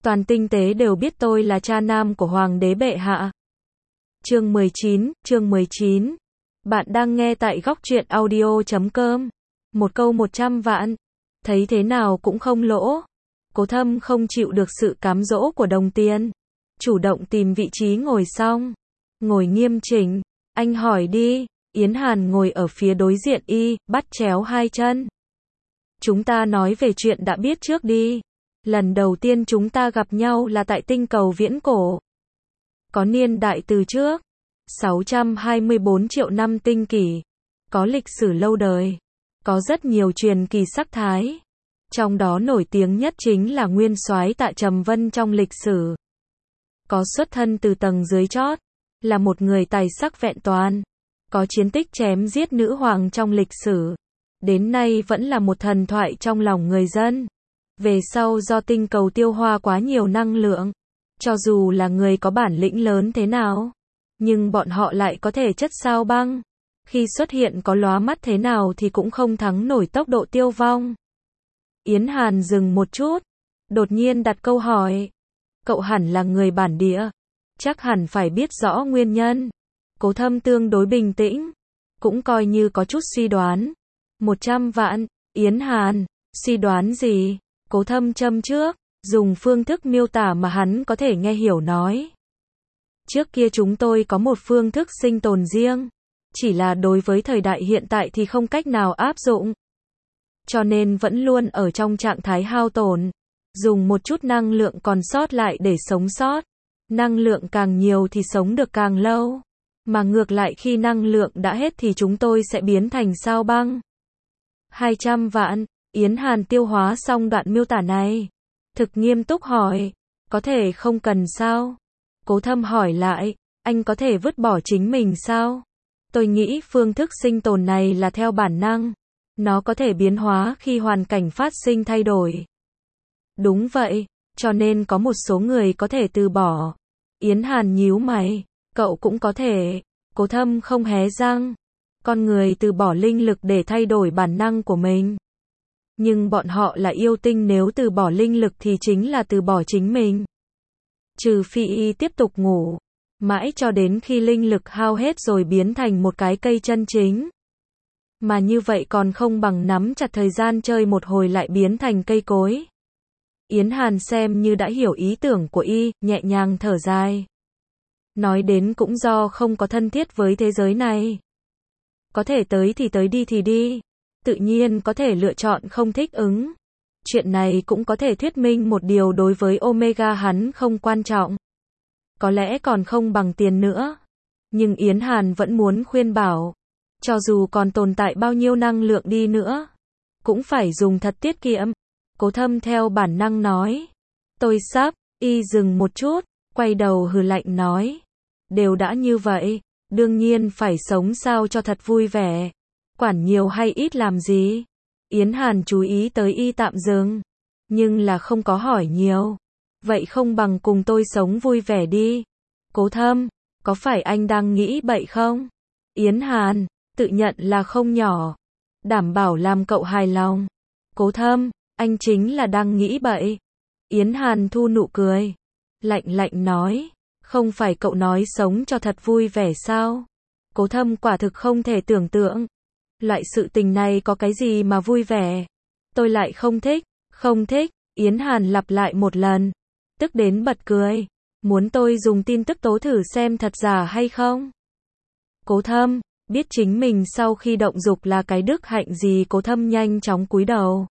Toàn tinh tế đều biết tôi là cha nam của Hoàng đế bệ hạ. Chương 19. Bạn đang nghe tại góc truyện audio.com. Một câu 100 vạn. Thấy thế nào cũng không lỗ. Cố Thâm không chịu được sự cám dỗ của đồng tiền. Chủ động tìm vị trí ngồi xong. Ngồi nghiêm chỉnh. Anh hỏi đi. Yến Hàn ngồi ở phía đối diện y, bắt chéo hai chân. Chúng ta nói về chuyện đã biết trước đi. Lần đầu tiên chúng ta gặp nhau là tại tinh cầu viễn cổ. Có niên đại từ trước 624 triệu năm tinh kỷ. Có lịch sử lâu đời. Có rất nhiều truyền kỳ sắc thái. Trong đó nổi tiếng nhất chính là nguyên soái Tạ Trầm Vân trong lịch sử. Có xuất thân từ tầng dưới chót. Là một người tài sắc vẹn toàn. Có chiến tích chém giết nữ hoàng trong lịch sử. Đến nay vẫn là một thần thoại trong lòng người dân. Về sau do tinh cầu tiêu hóa quá nhiều năng lượng. Cho dù là người có bản lĩnh lớn thế nào. Nhưng bọn họ lại có thể chất sao băng. Khi xuất hiện có lóa mắt thế nào thì cũng không thắng nổi tốc độ tiêu vong. Yến Hàn dừng một chút. Đột nhiên đặt câu hỏi. Cậu hẳn là người bản địa. Chắc hẳn phải biết rõ nguyên nhân. Cố Thâm tương đối bình tĩnh. Cũng coi như có chút suy đoán. 100 vạn. Yến Hàn. Suy đoán gì? Cố Thâm châm trước. Dùng phương thức miêu tả mà hắn có thể nghe hiểu nói. Trước kia chúng tôi có một phương thức sinh tồn riêng. Chỉ là đối với thời đại hiện tại thì không cách nào áp dụng. Cho nên vẫn luôn ở trong trạng thái hao tổn. Dùng một chút năng lượng còn sót lại để sống sót. Năng lượng càng nhiều thì sống được càng lâu. Mà ngược lại khi năng lượng đã hết thì chúng tôi sẽ biến thành sao băng. 200 vạn. Yến Hàn tiêu hóa xong đoạn miêu tả này. Thực nghiêm túc hỏi. Có thể không cần sao? Cố Thâm hỏi lại. Anh có thể vứt bỏ chính mình sao? Tôi nghĩ phương thức sinh tồn này là theo bản năng. Nó có thể biến hóa khi hoàn cảnh phát sinh thay đổi. Đúng vậy. Cho nên có một số người có thể từ bỏ. Yến Hàn nhíu mày. Cậu cũng có thể. Cố Thâm không hé răng. Con người từ bỏ linh lực để thay đổi bản năng của mình. Nhưng bọn họ là yêu tinh, nếu từ bỏ linh lực thì chính là từ bỏ chính mình. Trừ phi y tiếp tục ngủ. Mãi cho đến khi linh lực hao hết rồi biến thành một cái cây chân chính. Mà như vậy còn không bằng nắm chặt thời gian chơi một hồi lại biến thành cây cối. Yến Hàn xem như đã hiểu ý tưởng của y, nhẹ nhàng thở dài. Nói đến cũng do không có thân thiết với thế giới này. Có thể tới thì tới, đi thì đi. Tự nhiên có thể lựa chọn không thích ứng. Chuyện này cũng có thể thuyết minh một điều, đối với Omega hắn không quan trọng. Có lẽ còn không bằng tiền nữa. Nhưng Yến Hàn vẫn muốn khuyên bảo. Cho dù còn tồn tại bao nhiêu năng lượng đi nữa. Cũng phải dùng thật tiết kiệm. Cố Thâm theo bản năng nói. Tôi sắp. Y dừng một chút. Quay đầu hừ lạnh nói. Đều đã như vậy. Đương nhiên phải sống sao cho thật vui vẻ. Quản nhiều hay ít làm gì? Yến Hàn chú ý tới y tạm dừng. Nhưng là không có hỏi nhiều. Vậy không bằng cùng tôi sống vui vẻ đi. Cố Thâm. Có phải anh đang nghĩ bậy không? Yến Hàn. Tự nhận là không nhỏ. Đảm bảo làm cậu hài lòng. Cố Thâm. Anh chính là đang nghĩ bậy. Yến Hàn thu nụ cười. Lạnh lạnh nói. Không phải cậu nói sống cho thật vui vẻ sao? Cố Thâm quả thực không thể tưởng tượng. Loại sự tình này có cái gì mà vui vẻ? Tôi lại không thích. Không thích. Yến Hàn lặp lại một lần. Tức đến bật cười. Muốn tôi dùng tin tức tố thử xem thật giả hay không? Cố Thâm. Biết chính mình sau khi động dục là cái đức hạnh gì, Cố Thâm nhanh chóng cúi đầu.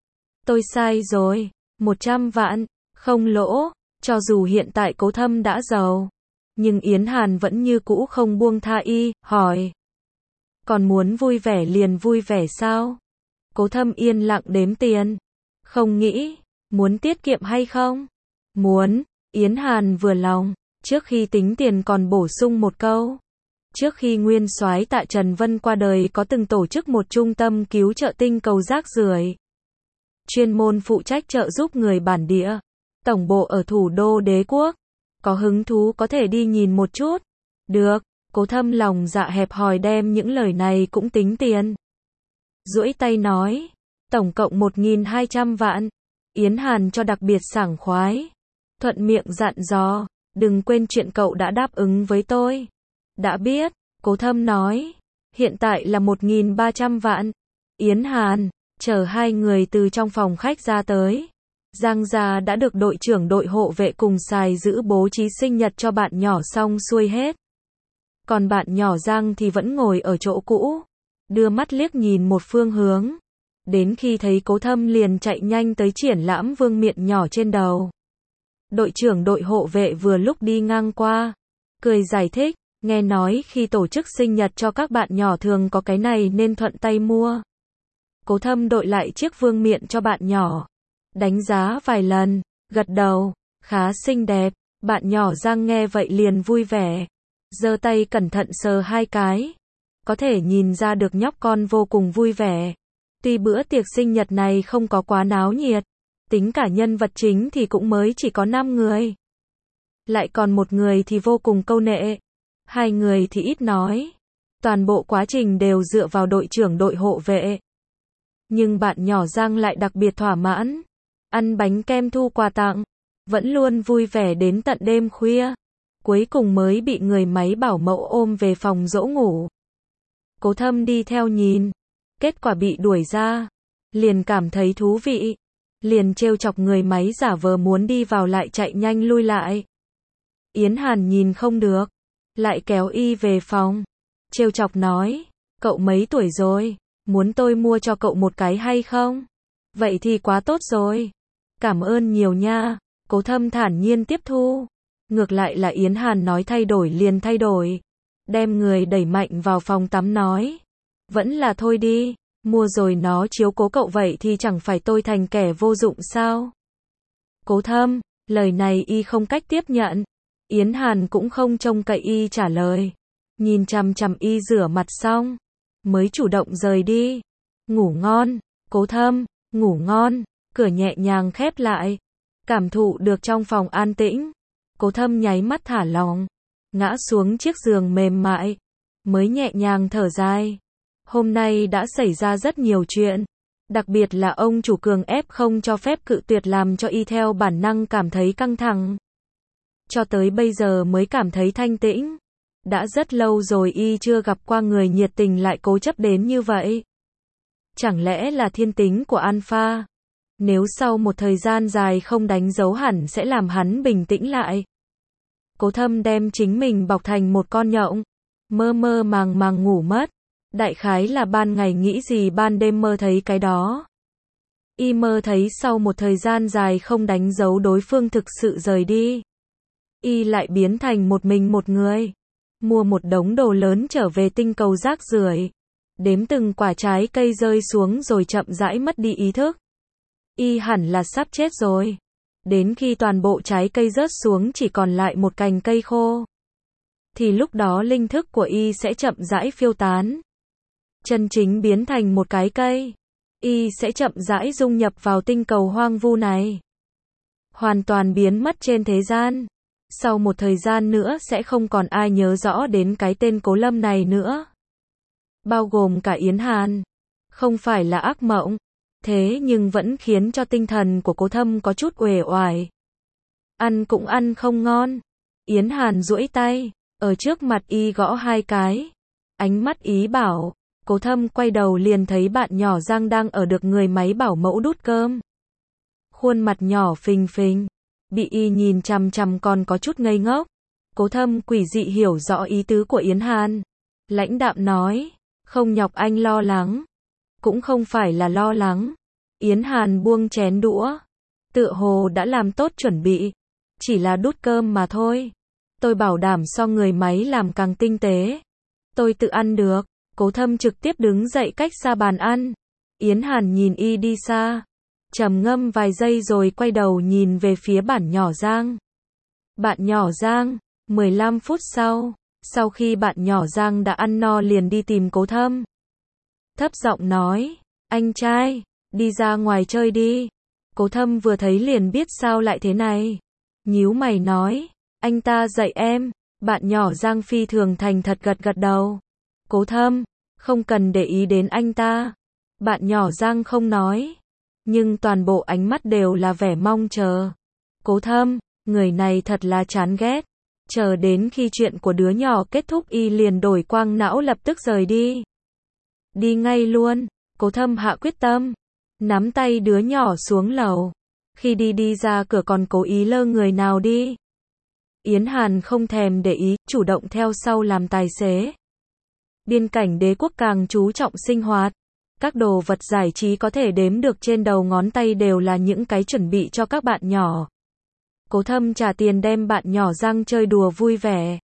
Tôi sai rồi. 100 vạn. Không lỗ. Cho dù hiện tại Cố Thâm đã giàu. Nhưng Yến Hàn vẫn như cũ không buông tha y, hỏi. Còn muốn vui vẻ liền vui vẻ sao? Cố Thâm yên lặng đếm tiền. Không nghĩ. Muốn tiết kiệm hay không? Muốn. Yến Hàn vừa lòng. Trước khi tính tiền còn bổ sung một câu. Trước khi nguyên soái Tạ Trần Vân qua đời có từng tổ chức một trung tâm cứu trợ tinh cầu rác rưởi. Chuyên môn phụ trách trợ giúp người bản địa. Tổng bộ ở thủ đô đế quốc. Có hứng thú có thể đi nhìn một chút. Được. Cố Thâm lòng dạ hẹp hòi đem những lời này cũng tính tiền. Duỗi tay nói. Tổng cộng 1.200 vạn. Yến Hàn cho đặc biệt sảng khoái. thuận miệng dặn dò, đừng quên chuyện cậu đã đáp ứng với tôi. Đã biết, Cố Thâm nói, hiện tại là 1.300 vạn. Yến Hàn, chờ hai người từ trong phòng khách ra tới. Giang gia đã được đội trưởng đội hộ vệ cùng xài giữ bố trí sinh nhật cho bạn nhỏ xong xuôi hết. Còn bạn nhỏ Giang thì vẫn ngồi ở chỗ cũ, đưa mắt liếc nhìn một phương hướng. Đến khi thấy Cố Thâm liền chạy nhanh tới triển lãm vương miện nhỏ trên đầu. Đội trưởng đội hộ vệ vừa lúc đi ngang qua, cười giải thích, nghe nói khi tổ chức sinh nhật cho các bạn nhỏ thường có cái này nên thuận tay mua. Cố Thâm đội lại chiếc vương miện cho bạn nhỏ, đánh giá vài lần, gật đầu, khá xinh đẹp. Bạn nhỏ Giang nghe vậy liền vui vẻ, giơ tay cẩn thận sờ hai cái, có thể nhìn ra được nhóc con vô cùng vui vẻ. Tuy bữa tiệc sinh nhật này không có quá náo nhiệt, tính cả nhân vật chính thì cũng mới chỉ có 5 người. Lại còn một người thì vô cùng câu nệ, hai người thì ít nói. Toàn bộ quá trình đều dựa vào đội trưởng đội hộ vệ. Nhưng bạn nhỏ Giang lại đặc biệt thỏa mãn, ăn bánh kem thu quà tặng, vẫn luôn vui vẻ đến tận đêm khuya. Cuối cùng mới bị người máy bảo mẫu ôm về phòng dỗ ngủ. Cố Thâm đi theo nhìn, kết quả bị đuổi ra, liền cảm thấy thú vị, liền trêu chọc người máy giả vờ muốn đi vào lại chạy nhanh lui lại. Yến Hàn nhìn không được, lại kéo y về phòng, trêu chọc nói, cậu mấy tuổi rồi, muốn tôi mua cho cậu một cái hay không? Vậy thì quá tốt rồi, cảm ơn nhiều nha. Cố Thâm thản nhiên tiếp thu. Ngược lại là Yến Hàn nói thay đổi liền thay đổi, đem người đẩy mạnh vào phòng tắm nói, vẫn là thôi đi, mua rồi nó chiếu cố cậu vậy thì chẳng phải tôi thành kẻ vô dụng sao? Cố Thâm, lời này y không cách tiếp nhận. Yến Hàn cũng không trông cậy y trả lời, nhìn chằm chằm y rửa mặt xong, mới chủ động rời đi. Ngủ ngon, Cố Thâm, ngủ ngon. Cửa nhẹ nhàng khép lại, cảm thụ được trong phòng an tĩnh. Cố Thâm nháy mắt thả lỏng, ngã xuống chiếc giường mềm mại, mới nhẹ nhàng thở dài. Hôm nay đã xảy ra rất nhiều chuyện, đặc biệt là ông chủ cường ép không cho phép cự tuyệt làm cho y theo bản năng cảm thấy căng thẳng. Cho tới bây giờ mới cảm thấy thanh tĩnh. Đã rất lâu rồi y chưa gặp qua người nhiệt tình lại cố chấp đến như vậy. Chẳng lẽ là thiên tính của Alpha? Nếu sau một thời gian dài không đánh dấu hẳn sẽ làm hắn bình tĩnh lại. Cố Thâm đem chính mình bọc thành một con nhộng, mơ mơ màng màng ngủ mất. Đại khái là ban ngày nghĩ gì ban đêm mơ thấy cái đó. Y mơ thấy sau một thời gian dài không đánh dấu đối phương thực sự rời đi. Y lại biến thành một mình một người, mua một đống đồ lớn trở về tinh cầu rác rưởi, đếm từng quả trái cây rơi xuống rồi chậm rãi mất đi ý thức. Y hẳn là sắp chết rồi. Đến khi toàn bộ trái cây rớt xuống chỉ còn lại một cành cây khô, thì lúc đó linh thức của y sẽ chậm rãi phiêu tán. Chân chính biến thành một cái cây. Y sẽ chậm rãi dung nhập vào tinh cầu hoang vu này. Hoàn toàn biến mất trên thế gian. Sau một thời gian nữa sẽ không còn ai nhớ rõ đến cái tên Cố Lâm này nữa. Bao gồm cả Yến Hàn. Không phải là ác mộng. Thế nhưng vẫn khiến cho tinh thần của Cố Thâm có chút uể oải. Ăn cũng ăn không ngon. Yến Hàn duỗi tay, ở trước mặt y gõ hai cái. Ánh mắt ý bảo. Cố Thâm quay đầu liền thấy bạn nhỏ Giang đang ở được người máy bảo mẫu đút cơm. Khuôn mặt nhỏ phình phình, bị y nhìn chằm chằm còn có chút ngây ngốc. Cố Thâm quỷ dị hiểu rõ ý tứ của Yến Hàn. Lãnh đạm nói, không nhọc anh lo lắng. Cũng không phải là lo lắng. Yến Hàn buông chén đũa, tựa hồ đã làm tốt chuẩn bị. Chỉ là đút cơm mà thôi. Tôi bảo đảm so người máy làm càng tinh tế. Tôi tự ăn được. Cố Thâm trực tiếp đứng dậy cách xa bàn ăn. Yến Hàn nhìn y đi xa, trầm ngâm vài giây rồi quay đầu nhìn về phía bạn nhỏ Giang. Bạn nhỏ Giang, 15 phút sau khi bạn nhỏ Giang đã ăn no liền đi tìm Cố Thâm. Thấp giọng nói, anh trai, đi ra ngoài chơi đi. Cố Thâm vừa thấy liền biết sao lại thế này. Nhíu mày nói, anh ta dạy em. Bạn nhỏ Giang phi thường thành thật gật gật đầu. Cố Thâm, không cần để ý đến anh ta. Bạn nhỏ Giang không nói, nhưng toàn bộ ánh mắt đều là vẻ mong chờ. Cố Thâm, Người này thật là chán ghét. Chờ đến khi chuyện của đứa nhỏ kết thúc y liền đổi quang não lập tức rời đi. Đi ngay luôn, Cố Thâm hạ quyết tâm. Nắm tay đứa nhỏ xuống lầu. Khi đi ra cửa còn cố ý lơ người nào đi. Yến Hàn không thèm để ý, chủ động theo sau làm tài xế. Biên cảnh đế quốc càng chú trọng sinh hoạt. Các đồ vật giải trí có thể đếm được trên đầu ngón tay đều là những cái chuẩn bị cho các bạn nhỏ. Cố Thâm trả tiền đem bạn nhỏ Giang chơi đùa vui vẻ.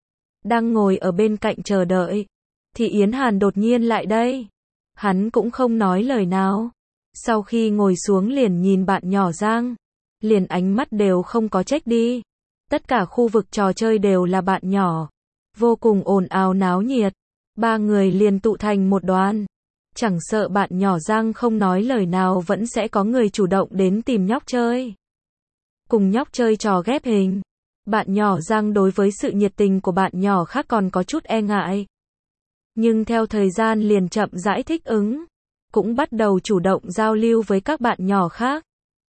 Đang ngồi ở bên cạnh chờ đợi, thì Yến Hàn đột nhiên lại đây. Hắn cũng không nói lời nào. Sau khi ngồi xuống liền nhìn bạn nhỏ Giang. Liền ánh mắt đều không có trách đi. Tất cả khu vực trò chơi đều là bạn nhỏ. Vô cùng ồn ào náo nhiệt. Ba người liền tụ thành một đoàn. Chẳng sợ bạn nhỏ Giang không nói lời nào vẫn sẽ có người chủ động đến tìm nhóc chơi. Cùng nhóc chơi trò ghép hình. Bạn nhỏ Giang đối với sự nhiệt tình của bạn nhỏ khác còn có chút e ngại. Nhưng theo thời gian liền chậm rãi thích ứng. Cũng bắt đầu chủ động giao lưu với các bạn nhỏ khác.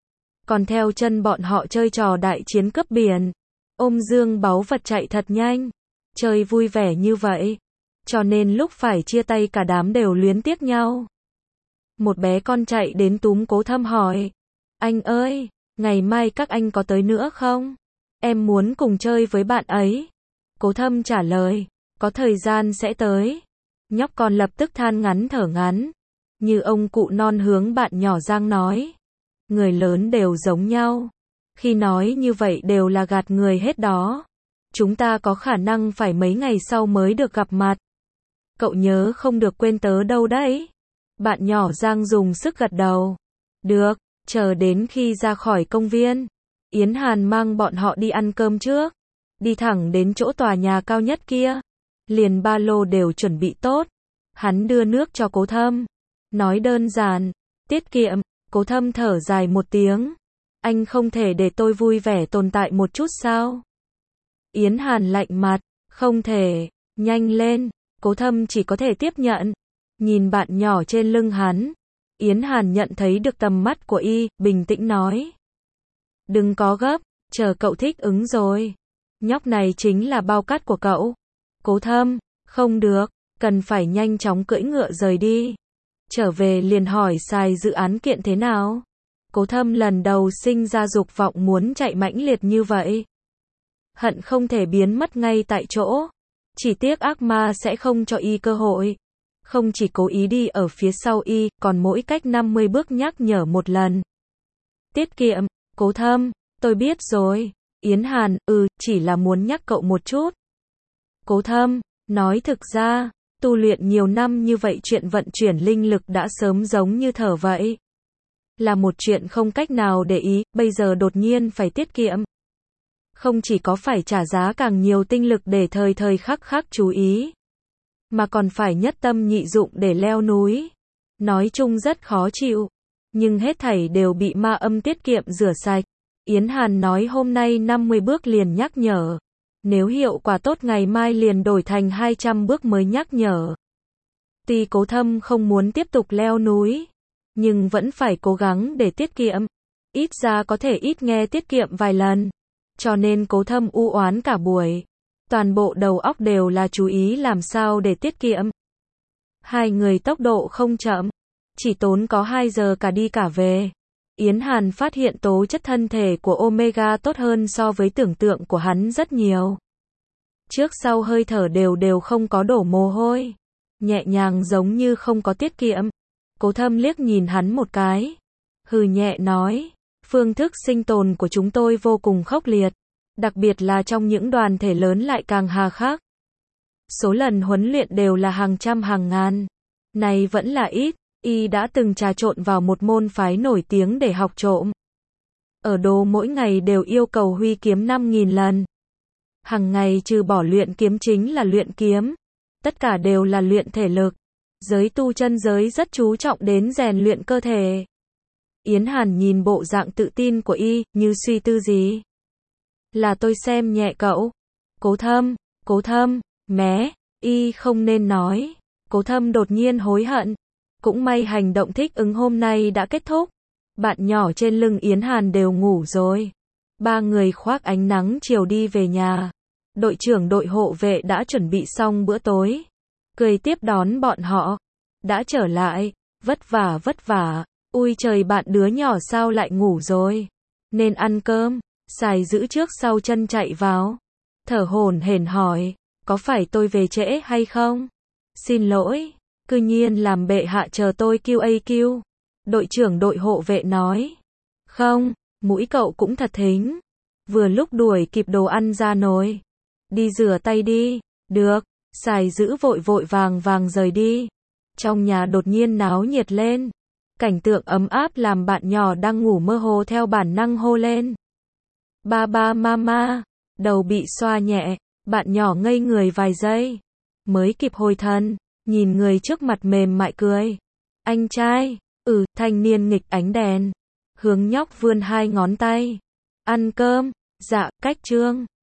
Còn theo chân bọn họ chơi trò đại chiến cướp biển. Ôm dương báu vật chạy thật nhanh. Chơi vui vẻ như vậy. Cho nên lúc phải chia tay cả đám đều luyến tiếc nhau. Một bé con chạy đến túm Cố Thâm hỏi. Anh ơi, ngày mai các anh có tới nữa không? Em muốn cùng chơi với bạn ấy. Cố Thâm trả lời. Có thời gian sẽ tới. Nhóc con lập tức than ngắn thở ngắn. Như ông cụ non hướng bạn nhỏ Giang nói. Người lớn đều giống nhau. Khi nói như vậy đều là gạt người hết đó. Chúng ta có khả năng phải mấy ngày sau mới được gặp mặt. Cậu nhớ không được quên tớ đâu đấy. Bạn nhỏ Giang dùng sức gật đầu. Được, chờ đến khi ra khỏi công viên. Yến Hàn mang bọn họ đi ăn cơm trước. Đi thẳng đến chỗ tòa nhà cao nhất kia. Liền ba lô đều chuẩn bị tốt. Hắn đưa nước cho Cố Thâm. Nói đơn giản, tiết kiệm. Cố Thâm thở dài một tiếng. Anh không thể để tôi vui vẻ tồn tại một chút sao? Yến Hàn lạnh mặt. Không thể, nhanh lên. Cố Thâm chỉ có thể tiếp nhận. Nhìn bạn nhỏ trên lưng hắn. Yến Hàn nhận thấy được tầm mắt của y, bình tĩnh nói. Đừng có gấp, chờ cậu thích ứng rồi. Nhóc này chính là bao cát của cậu. Cố Thâm, không được, cần phải nhanh chóng cưỡi ngựa rời đi. Trở về liền hỏi xài dự án kiện thế nào. Cố Thâm lần đầu sinh ra dục vọng muốn chạy mãnh liệt như vậy. Hận không thể biến mất ngay tại chỗ. Chỉ tiếc ác ma sẽ không cho y cơ hội. Không chỉ cố ý đi ở phía sau y, còn mỗi cách 50 bước nhắc nhở một lần. Tiết kiệm, Cố Thâm, tôi biết rồi. Yến Hàn, chỉ là muốn nhắc cậu một chút. Cố Thâm, nói thực ra, tu luyện nhiều năm như vậy chuyện vận chuyển linh lực đã sớm giống như thở vậy. Là một chuyện không cách nào để ý, bây giờ đột nhiên phải tiết kiệm. Không chỉ có phải trả giá càng nhiều tinh lực để thời thời khắc khắc chú ý, mà còn phải nhất tâm nhị dụng để leo núi. Nói chung rất khó chịu, nhưng hết thảy đều bị ma âm tiết kiệm rửa sạch. Yến Hàn nói hôm nay 50 bước liền nhắc nhở. Nếu hiệu quả tốt ngày mai liền đổi thành 200 bước mới nhắc nhở. Tuy Cố Thâm không muốn tiếp tục leo núi, nhưng vẫn phải cố gắng để tiết kiệm. Ít ra có thể ít nghe tiết kiệm vài lần. Cho nên Cố Thâm u oán cả buổi. Toàn bộ đầu óc đều là chú ý làm sao để tiết kiệm. Hai người tốc độ không chậm. Chỉ tốn có 2 giờ cả đi cả về. Yến Hàn phát hiện tố chất thân thể của Omega tốt hơn so với tưởng tượng của hắn rất nhiều. Trước sau hơi thở đều không có đổ mồ hôi. Nhẹ nhàng giống như không có tiết kiệm. Cố Thâm liếc nhìn hắn một cái. Hừ nhẹ nói. Phương thức sinh tồn của chúng tôi vô cùng khốc liệt. Đặc biệt là trong những đoàn thể lớn lại càng hà khắc. Số lần huấn luyện đều là hàng trăm hàng ngàn. Này vẫn là ít. Y đã từng trà trộn vào một môn phái nổi tiếng để học trộm. Ở đồ mỗi ngày đều yêu cầu huy kiếm 5.000 lần. Hằng ngày trừ bỏ luyện kiếm chính là luyện kiếm. Tất cả đều là luyện thể lực. Giới tu chân giới rất chú trọng đến rèn luyện cơ thể. Yến Hàn nhìn bộ dạng tự tin của y, như suy tư gì. Là tôi xem nhẹ cậu. Cố Thâm, mé, y không nên nói. Cố Thâm đột nhiên hối hận. Cũng may hành động thích ứng hôm nay đã kết thúc. Bạn nhỏ trên lưng Yến Hàn đều ngủ rồi. Ba người khoác ánh nắng chiều đi về nhà. Đội trưởng đội hộ vệ đã chuẩn bị xong bữa tối, cười tiếp đón bọn họ. Đã trở lại, vất vả. Ui trời, bạn đứa nhỏ sao lại ngủ rồi? Nên ăn cơm. Sài giữ trước sau chân chạy vào, thở hổn hển hỏi, có phải tôi về trễ hay không? Xin lỗi, cư nhiên làm bệ hạ chờ tôi QAQ. Đội trưởng đội hộ vệ nói. Không, mũi cậu cũng thật thính. Vừa lúc đuổi kịp đồ ăn ra nồi. Đi rửa tay đi. Được. Sài giữ vội vàng rời đi. Trong nhà đột nhiên náo nhiệt lên. Cảnh tượng ấm áp làm bạn nhỏ đang ngủ mơ hồ theo bản năng hô lên. Ba mama. Đầu bị xoa nhẹ. Bạn nhỏ ngây người vài giây. Mới kịp hồi thần. Nhìn người trước mặt mềm mại cười. Anh trai. Thanh niên nghịch ánh đèn. Hướng nhóc vươn 2 ngón tay. Ăn cơm. Dạ, cách trương.